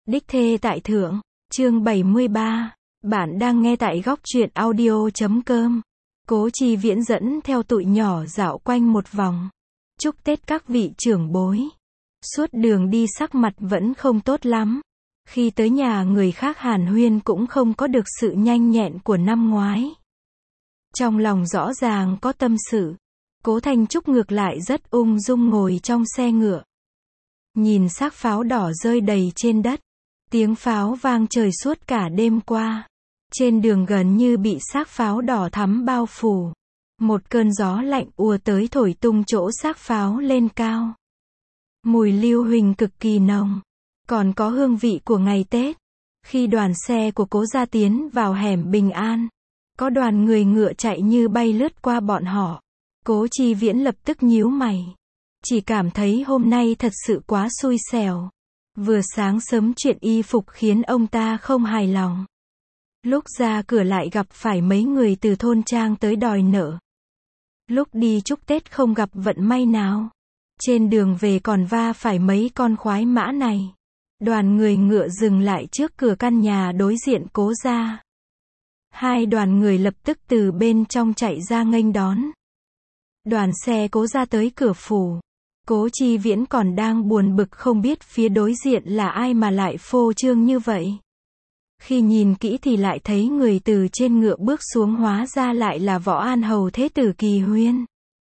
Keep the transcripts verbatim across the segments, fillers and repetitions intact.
Đích thê tại thượng, chương bảy mươi ba. Bạn đang nghe tại góc truyện audio chấm com. Cố Chi Viễn dẫn theo tụi nhỏ dạo quanh một vòng. Chúc Tết các vị trưởng bối. Suốt đường đi sắc mặt vẫn không tốt lắm. Khi tới nhà người khác hàn huyên cũng không có được sự nhanh nhẹn của năm ngoái. Trong lòng rõ ràng có tâm sự. Cố Thanh Trúc ngược lại rất ung dung ngồi trong xe ngựa. Nhìn xác pháo đỏ rơi đầy trên đất. Tiếng pháo vang trời suốt cả đêm qua. Trên đường gần như bị xác pháo đỏ thắm bao phủ. Một cơn gió lạnh ùa tới thổi tung chỗ xác pháo lên cao. Mùi lưu huỳnh cực kỳ nồng. Còn có hương vị của ngày Tết. Khi đoàn xe của Cố gia tiến vào hẻm Bình An. Có đoàn người ngựa chạy như bay lướt qua bọn họ. Cố Chi Viễn lập tức nhíu mày. Chỉ cảm thấy hôm nay thật sự quá xui xẻo. Vừa sáng sớm chuyện y phục khiến ông ta không hài lòng. Lúc ra cửa lại gặp phải mấy người từ thôn trang tới đòi nợ. Lúc đi chúc Tết không gặp vận may nào. Trên đường về còn va phải mấy con khoái mã này. Đoàn người ngựa dừng lại trước cửa căn nhà đối diện Cố gia. Hai đoàn người lập tức từ bên trong chạy ra nghênh đón. Đoàn xe Cố gia tới cửa phủ. Cố Chi Viễn còn đang buồn bực không biết phía đối diện là ai mà lại phô trương như vậy. Khi nhìn kỹ thì lại thấy người từ trên ngựa bước xuống hóa ra lại là Võ An Hầu Thế tử Kỳ Huyên.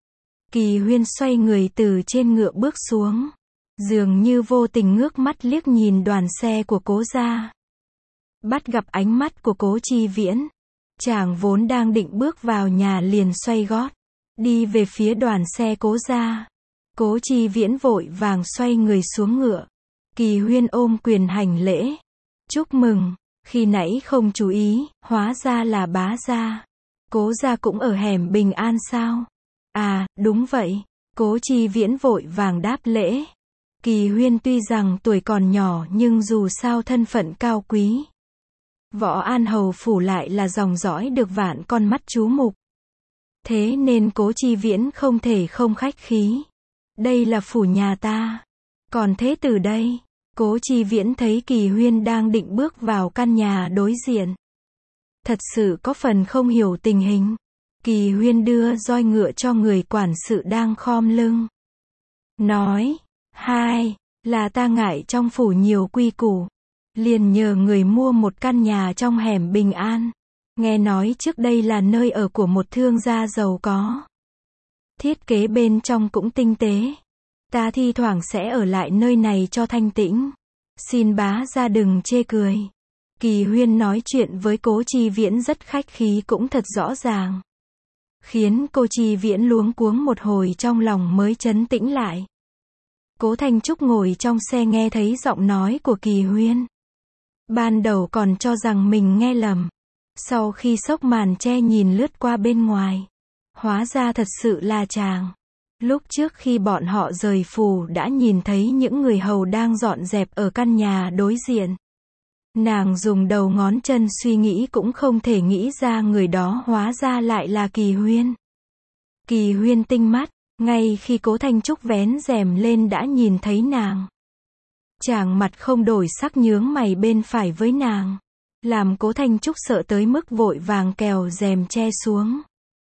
Kỳ Huyên xoay người từ trên ngựa bước xuống. Dường như vô tình ngước mắt liếc nhìn đoàn xe của Cố gia. Bắt gặp ánh mắt của Cố Chi Viễn. Chàng vốn đang định bước vào nhà liền xoay gót. Đi về phía đoàn xe Cố gia. Cố Chi Viễn vội vàng xoay người xuống ngựa. Kỳ Huyên ôm quyền hành lễ. Chúc mừng, khi nãy không chú ý, hóa ra là bá gia. Cố gia cũng ở hẻm Bình An sao? À, đúng vậy. Cố Chi Viễn vội vàng đáp lễ. Kỳ Huyên tuy rằng tuổi còn nhỏ nhưng dù sao thân phận cao quý. Võ An Hầu phủ lại là dòng dõi được vạn con mắt chú mục. Thế nên Cố Chi Viễn không thể không khách khí. Đây là phủ nhà ta. Còn thế tử đây? Cố Chi Viễn thấy Kỳ Huyên đang định bước vào căn nhà đối diện. Thật sự có phần không hiểu tình hình. Kỳ Huyên đưa roi ngựa cho người quản sự đang khom lưng. Nói, hai, là ta ngại trong phủ nhiều quy củ. Liền nhờ người mua một căn nhà trong hẻm Bình An. Nghe nói trước đây là nơi ở của một thương gia giàu có. Thiết kế bên trong cũng tinh tế. Ta thi thoảng sẽ ở lại nơi này cho thanh tĩnh. Xin bá gia đừng chê cười. Kỳ Huyên nói chuyện với Cố Chi Viễn rất khách khí cũng thật rõ ràng. Khiến cô Chi Viễn luống cuống một hồi trong lòng mới trấn tĩnh lại. Cố Thanh Trúc ngồi trong xe nghe thấy giọng nói của Kỳ Huyên. Ban đầu còn cho rằng mình nghe lầm. Sau khi xốc màn che nhìn lướt qua bên ngoài. Hóa ra thật sự là chàng. Lúc trước khi bọn họ rời phủ đã nhìn thấy những người hầu đang dọn dẹp ở căn nhà đối diện. Nàng dùng đầu ngón chân suy nghĩ cũng không thể nghĩ ra người đó hóa ra lại là Kỳ Huyên. Kỳ Huyên tinh mắt, ngay khi Cố Thanh Trúc vén rèm lên đã nhìn thấy nàng. Chàng mặt không đổi sắc nhướng mày bên phải với nàng. Làm Cố Thanh Trúc sợ tới mức vội vàng kèo rèm che xuống.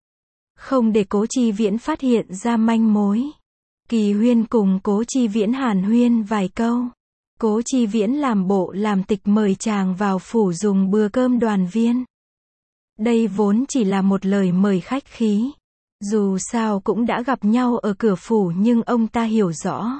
Không để Cố Chi Viễn phát hiện ra manh mối. Kỳ Huyên cùng Cố Chi Viễn hàn huyên vài câu. Cố Chi Viễn làm bộ làm tịch mời chàng vào phủ dùng bữa cơm đoàn viên. Đây vốn chỉ là một lời mời khách khí. Dù sao cũng đã gặp nhau ở cửa phủ nhưng ông ta hiểu rõ.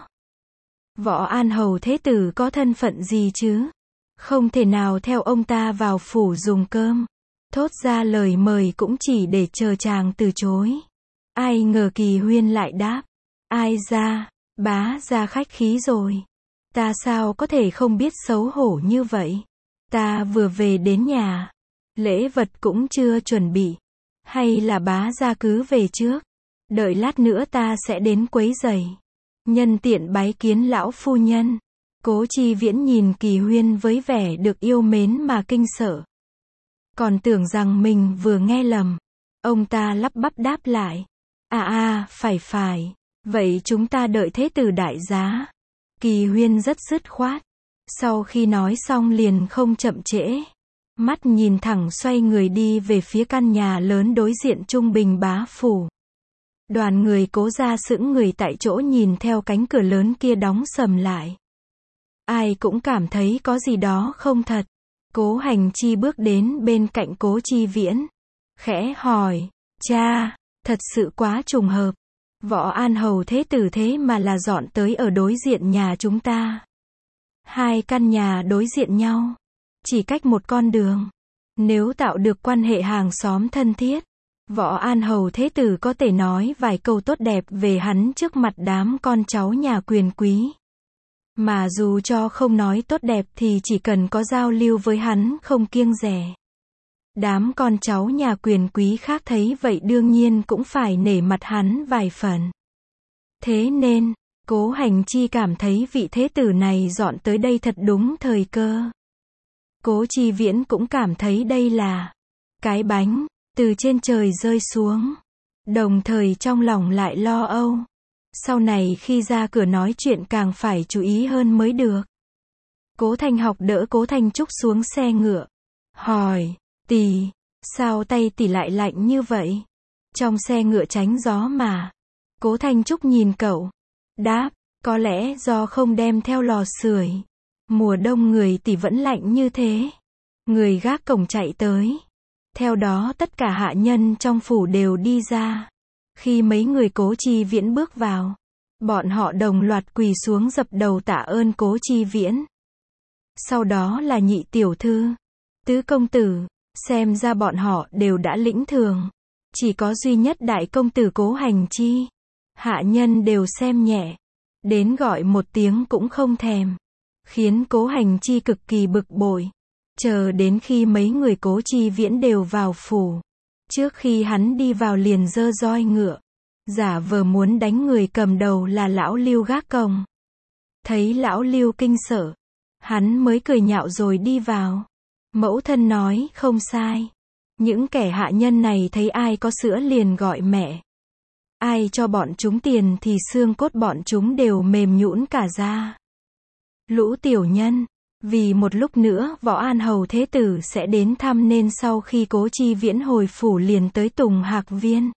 Võ An Hầu Thế tử có thân phận gì chứ? Không thể nào theo ông ta vào phủ dùng cơm. Thốt ra lời mời cũng chỉ để chờ chàng từ chối. Ai ngờ Kỳ Huyên lại đáp. Ai ra, bá ra khách khí rồi. Ta sao có thể không biết xấu hổ như vậy. Ta vừa về đến nhà. Lễ vật cũng chưa chuẩn bị. Hay là bá ra cứ về trước. Đợi lát nữa ta sẽ đến quấy rầy. Nhân tiện bái kiến lão phu nhân. Cố Chi Viễn nhìn Kỳ Huyên với vẻ được yêu mến mà kinh sợ. Còn tưởng rằng mình vừa nghe lầm. Ông ta lắp bắp đáp lại. À à, phải phải. Vậy chúng ta đợi thế tử đại giá. Kỳ Huyên rất dứt khoát. Sau khi nói xong liền không chậm trễ. Mắt nhìn thẳng xoay người đi về phía căn nhà lớn đối diện Trung Bình Bá Phủ. Đoàn người Cố gia sững người tại chỗ nhìn theo cánh cửa lớn kia đóng sầm lại. Ai cũng cảm thấy có gì đó không thật. Cố Hành Chi bước đến bên cạnh Cố Chi Viễn. Khẽ hỏi, cha, thật sự quá trùng hợp. Võ An Hầu thế tử thế mà là dọn tới ở đối diện nhà chúng ta. Hai căn nhà đối diện nhau. Chỉ cách một con đường. Nếu tạo được quan hệ hàng xóm thân thiết, Võ An Hầu thế tử có thể nói vài câu tốt đẹp về hắn trước mặt đám con cháu nhà quyền quý. Mà dù cho không nói tốt đẹp thì chỉ cần có giao lưu với hắn không kiêng dè. Đám con cháu nhà quyền quý khác thấy vậy đương nhiên cũng phải nể mặt hắn vài phần. Thế nên, Cố Hành Chi cảm thấy vị thế tử này dọn tới đây thật đúng thời cơ. Cố Chi Viễn cũng cảm thấy đây là cái bánh từ trên trời rơi xuống. Đồng thời trong lòng lại lo âu. Sau này khi ra cửa nói chuyện càng phải chú ý hơn mới được. Cố Thanh Học đỡ Cố Thanh Trúc xuống xe ngựa. Hỏi, tỷ, sao tay tỷ lại lạnh như vậy? Trong xe ngựa tránh gió mà. Cố Thanh Trúc nhìn cậu. Đáp, có lẽ do không đem theo lò sưởi. Mùa đông người tỷ vẫn lạnh như thế. Người gác cổng chạy tới. Theo đó tất cả hạ nhân trong phủ đều đi ra. Khi mấy người Cố Chi Viễn bước vào, bọn họ đồng loạt quỳ xuống dập đầu tạ ơn Cố Chi Viễn. Sau đó là nhị tiểu thư, tứ công tử, xem ra bọn họ đều đã lĩnh thường. Chỉ có duy nhất đại công tử Cố Hành Chi, hạ nhân đều xem nhẹ, đến gọi một tiếng cũng không thèm, khiến Cố Hành Chi cực kỳ bực bội. Chờ đến khi mấy người Cố Chi Viễn đều vào phủ, trước khi hắn đi vào liền giơ roi ngựa, giả vờ muốn đánh người cầm đầu là lão Lưu gác cổng. Thấy lão Lưu kinh sợ, hắn mới cười nhạo rồi đi vào. Mẫu thân nói không sai. Những kẻ hạ nhân này thấy ai có sữa liền gọi mẹ. Ai cho bọn chúng tiền thì xương cốt bọn chúng đều mềm nhũn cả ra. Lũ tiểu nhân. Vì một lúc nữa Võ An Hầu thế tử sẽ đến thăm nên sau khi Cố Chi Viễn hồi phủ liền tới Tùng Hạc Viên.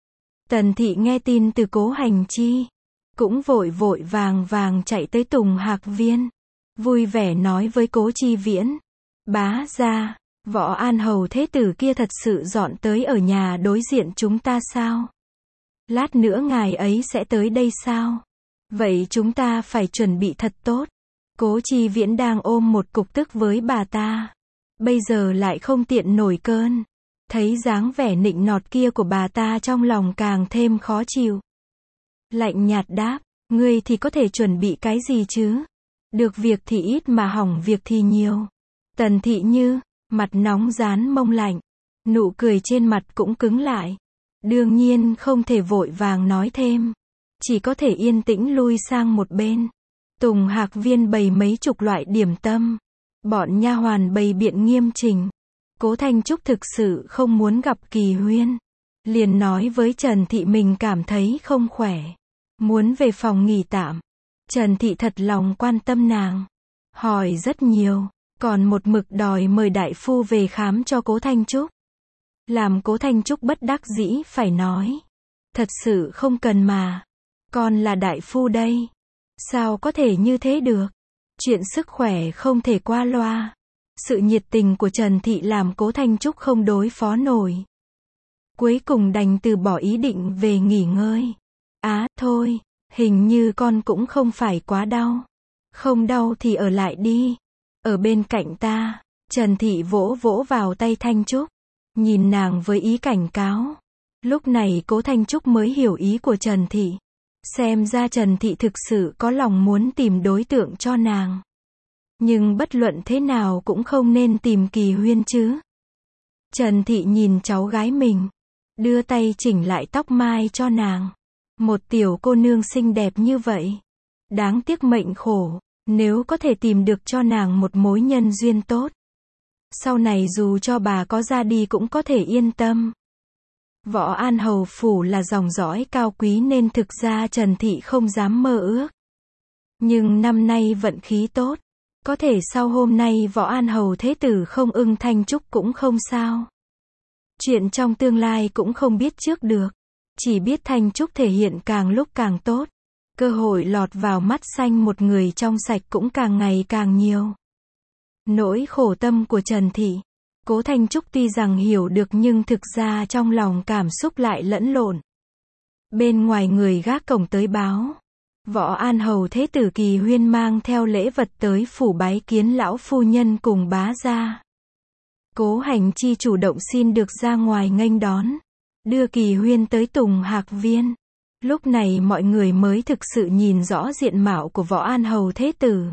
Tần thị nghe tin từ Cố Hành Chi, cũng vội vội vàng vàng chạy tới Tùng Hạc Viên, vui vẻ nói với Cố Chi Viễn, bá gia, Võ An Hầu thế tử kia thật sự dọn tới ở nhà đối diện chúng ta sao? Lát nữa ngài ấy sẽ tới đây sao? Vậy chúng ta phải chuẩn bị thật tốt. Cố Chi Viễn đang ôm một cục tức với bà ta. Bây giờ lại không tiện nổi cơn. Thấy dáng vẻ nịnh nọt kia của bà ta trong lòng càng thêm khó chịu. Lạnh nhạt đáp, ngươi thì có thể chuẩn bị cái gì chứ? Được việc thì ít mà hỏng việc thì nhiều. Tần thị như, mặt nóng rán mông lạnh. Nụ cười trên mặt cũng cứng lại. Đương nhiên không thể vội vàng nói thêm. Chỉ có thể yên tĩnh lui sang một bên. Tùng Hạc Viên bày mấy chục loại điểm tâm. Bọn nha hoàn bày biện nghiêm chỉnh. Cố Thanh Trúc thực sự không muốn gặp Kỳ Huyên. Liền nói với Trần Thị mình cảm thấy không khỏe. Muốn về phòng nghỉ tạm. Trần Thị thật lòng quan tâm nàng. Hỏi rất nhiều. Còn một mực đòi mời đại phu về khám cho Cố Thanh Trúc. Làm Cố Thanh Trúc bất đắc dĩ phải nói. Thật sự không cần mà. Con là đại phu đây. Sao có thể như thế được? Chuyện sức khỏe không thể qua loa. Sự nhiệt tình của Trần Thị làm Cố Thanh Trúc không đối phó nổi. Cuối cùng đành từ bỏ ý định về nghỉ ngơi. Á, thôi, hình như con cũng không phải quá đau. Không đau thì ở lại đi. Ở bên cạnh ta. Trần Thị vỗ vỗ vào tay Thanh Trúc. Nhìn nàng với ý cảnh cáo. Lúc này Cố Thanh Trúc mới hiểu ý của Trần Thị. Xem ra Trần Thị thực sự có lòng muốn tìm đối tượng cho nàng. Nhưng bất luận thế nào cũng không nên tìm Kỳ Huyên chứ. Trần Thị nhìn cháu gái mình. Đưa tay chỉnh lại tóc mai cho nàng. Một tiểu cô nương xinh đẹp như vậy. Đáng tiếc mệnh khổ. Nếu có thể tìm được cho nàng một mối nhân duyên tốt. Sau này dù cho bà có ra đi cũng có thể yên tâm. Võ An Hầu Phủ là dòng dõi cao quý nên thực ra Trần Thị không dám mơ ước. Nhưng năm nay vận khí tốt. Có thể sau hôm nay Võ An Hầu Thế Tử không ưng Thanh Trúc cũng không sao. Chuyện trong tương lai cũng không biết trước được. Chỉ biết Thanh Trúc thể hiện càng lúc càng tốt. Cơ hội lọt vào mắt xanh một người trong sạch cũng càng ngày càng nhiều. Nỗi khổ tâm của Trần Thị. Cố Thanh Trúc tuy rằng hiểu được nhưng thực ra trong lòng cảm xúc lại lẫn lộn. Bên ngoài người gác cổng tới báo. Võ An Hầu Thế Tử Kỳ Huyên mang theo lễ vật tới phủ bái kiến lão phu nhân cùng bá gia. Cố Hành Chi chủ động xin được ra ngoài nghênh đón. Đưa Kỳ Huyên tới Tùng Hạc Viên. Lúc này mọi người mới thực sự nhìn rõ diện mạo của Võ An Hầu Thế Tử.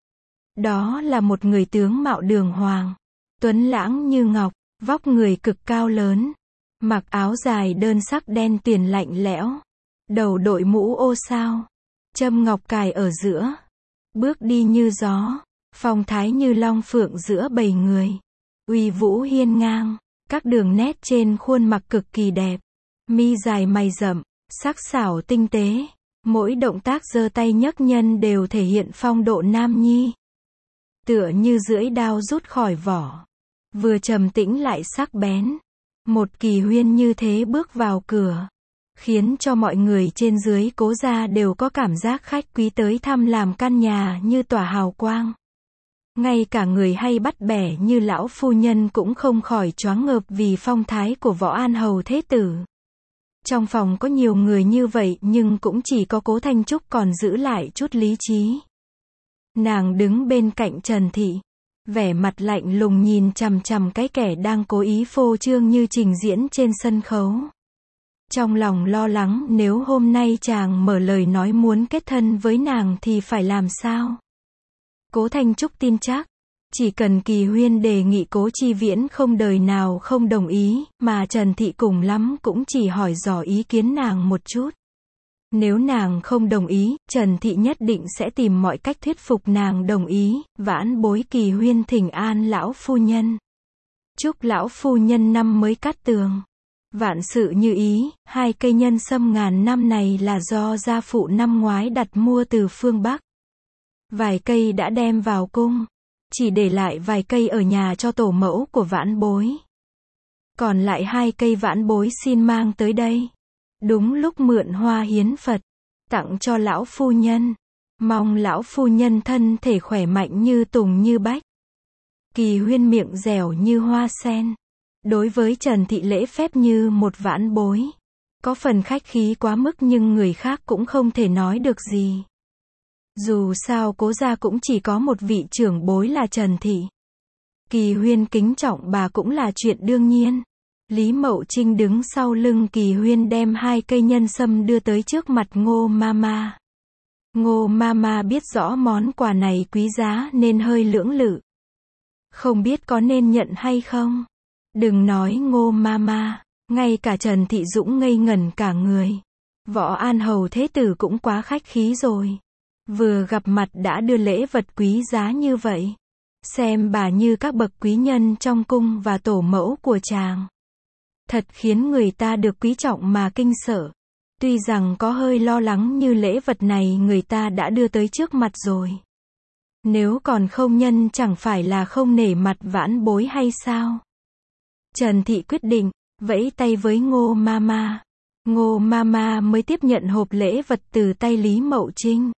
Đó là một người tướng mạo đường hoàng. Tuấn lãng như ngọc, vóc người cực cao lớn. Mặc áo dài đơn sắc đen tuyền lạnh lẽo. Đầu đội mũ ô sao. Châm ngọc cài ở giữa. Bước đi như gió. Phong thái như long phượng giữa bầy người. Uy vũ hiên ngang. Các đường nét trên khuôn mặt cực kỳ đẹp. Mi dài mày rậm. Sắc sảo tinh tế. Mỗi động tác giơ tay nhấc nhân đều thể hiện phong độ nam nhi. Tựa như lưỡi đao rút khỏi vỏ. Vừa trầm tĩnh lại sắc bén. Một Kỳ Huyên như thế bước vào cửa. Khiến cho mọi người trên dưới Cố gia đều có cảm giác khách quý tới thăm làm căn nhà như tỏa hào quang. Ngay cả người hay bắt bẻ như lão phu nhân cũng không khỏi choáng ngợp vì phong thái của Võ An Hầu Thế Tử. Trong phòng có nhiều người như vậy nhưng cũng chỉ có Cố Thanh Trúc còn giữ lại chút lý trí. Nàng đứng bên cạnh Trần Thị. Vẻ mặt lạnh lùng nhìn chằm chằm cái kẻ đang cố ý phô trương như trình diễn trên sân khấu. Trong lòng lo lắng nếu hôm nay chàng mở lời nói muốn kết thân với nàng thì phải làm sao? Cố Thanh Trúc tin chắc. Chỉ cần Kỳ Huyên đề nghị Cố Chi Viễn không đời nào không đồng ý, mà Trần Thị cùng lắm cũng chỉ hỏi dò ý kiến nàng một chút. Nếu nàng không đồng ý, Trần Thị nhất định sẽ tìm mọi cách thuyết phục nàng đồng ý, vãn bối Kỳ Huyên thỉnh an lão phu nhân. Chúc lão phu nhân năm mới cát tường. Vạn sự như ý, hai cây nhân sâm ngàn năm này là do gia phụ năm ngoái đặt mua từ phương Bắc. Vài cây đã đem vào cung. Chỉ để lại vài cây ở nhà cho tổ mẫu của vãn bối. Còn lại hai cây vãn bối xin mang tới đây. Đúng lúc mượn hoa hiến Phật. Tặng cho lão phu nhân. Mong lão phu nhân thân thể khỏe mạnh như tùng như bách. Kỳ Huyên miệng dẻo như hoa sen. Đối với Trần Thị lễ phép như một vãn bối. Có phần khách khí quá mức nhưng người khác cũng không thể nói được gì. Dù sao Cố gia cũng chỉ có một vị trưởng bối là Trần Thị. Kỳ Huyên kính trọng bà cũng là chuyện đương nhiên. Lý Mậu Trinh đứng sau lưng Kỳ Huyên đem hai cây nhân sâm đưa tới trước mặt Ngô Mama. Ngô Mama biết rõ món quà này quý giá nên hơi lưỡng lự. Không biết có nên nhận hay không? Đừng nói Ngô Mama, ngay cả Trần Thị Dũng ngây ngẩn cả người. Võ An Hầu Thế Tử cũng quá khách khí rồi. Vừa gặp mặt đã đưa lễ vật quý giá như vậy. Xem bà như các bậc quý nhân trong cung và tổ mẫu của chàng. Thật khiến người ta được quý trọng mà kinh sợ. Tuy rằng có hơi lo lắng như lễ vật này người ta đã đưa tới trước mặt rồi. Nếu còn không nhân chẳng phải là không nể mặt vãn bối hay sao? Trần Thị quyết định, vẫy tay với Ngô Mama. Ngô Mama mới tiếp nhận hộp lễ vật từ tay Lý Mậu Trinh.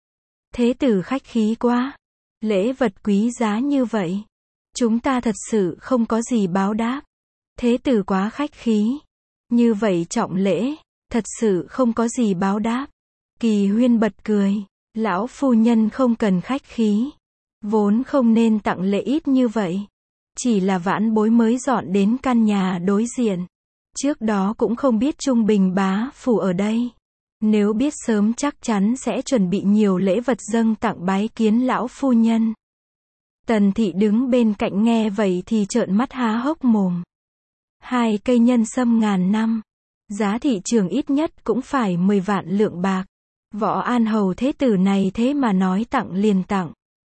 Thế tử khách khí quá. Lễ vật quý giá như vậy. Chúng ta thật sự không có gì báo đáp. Thế tử quá khách khí. Như vậy trọng lễ. Thật sự không có gì báo đáp. Kỳ Huyên bật cười. Lão phu nhân không cần khách khí. Vốn không nên tặng lễ ít như vậy. Chỉ là vãn bối mới dọn đến căn nhà đối diện. Trước đó cũng không biết Trung Bình bá phủ ở đây. Nếu biết sớm chắc chắn sẽ chuẩn bị nhiều lễ vật dâng tặng bái kiến lão phu nhân. Tần Thị đứng bên cạnh nghe vậy thì trợn mắt há hốc mồm. Hai cây nhân sâm ngàn năm. Giá thị trường ít nhất cũng phải mười vạn lượng bạc. Võ An Hầu Thế Tử này thế mà nói tặng liền tặng.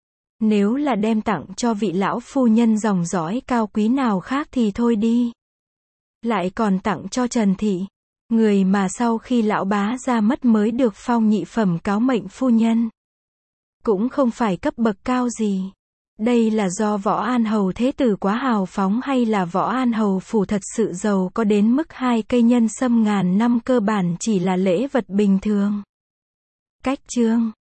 Nếu là đem tặng cho vị lão phu nhân dòng dõi cao quý nào khác thì thôi đi. Lại còn tặng cho Trần Thị. Người mà sau khi lão bá ra mất mới được phong nhị phẩm cáo mệnh phu nhân. Cũng không phải cấp bậc cao gì. Đây là do Võ An Hầu Thế Tử quá hào phóng hay là Võ An Hầu Phủ thật sự giàu có đến mức hai cây nhân sâm ngàn năm cơ bản chỉ là lễ vật bình thường? Cách chương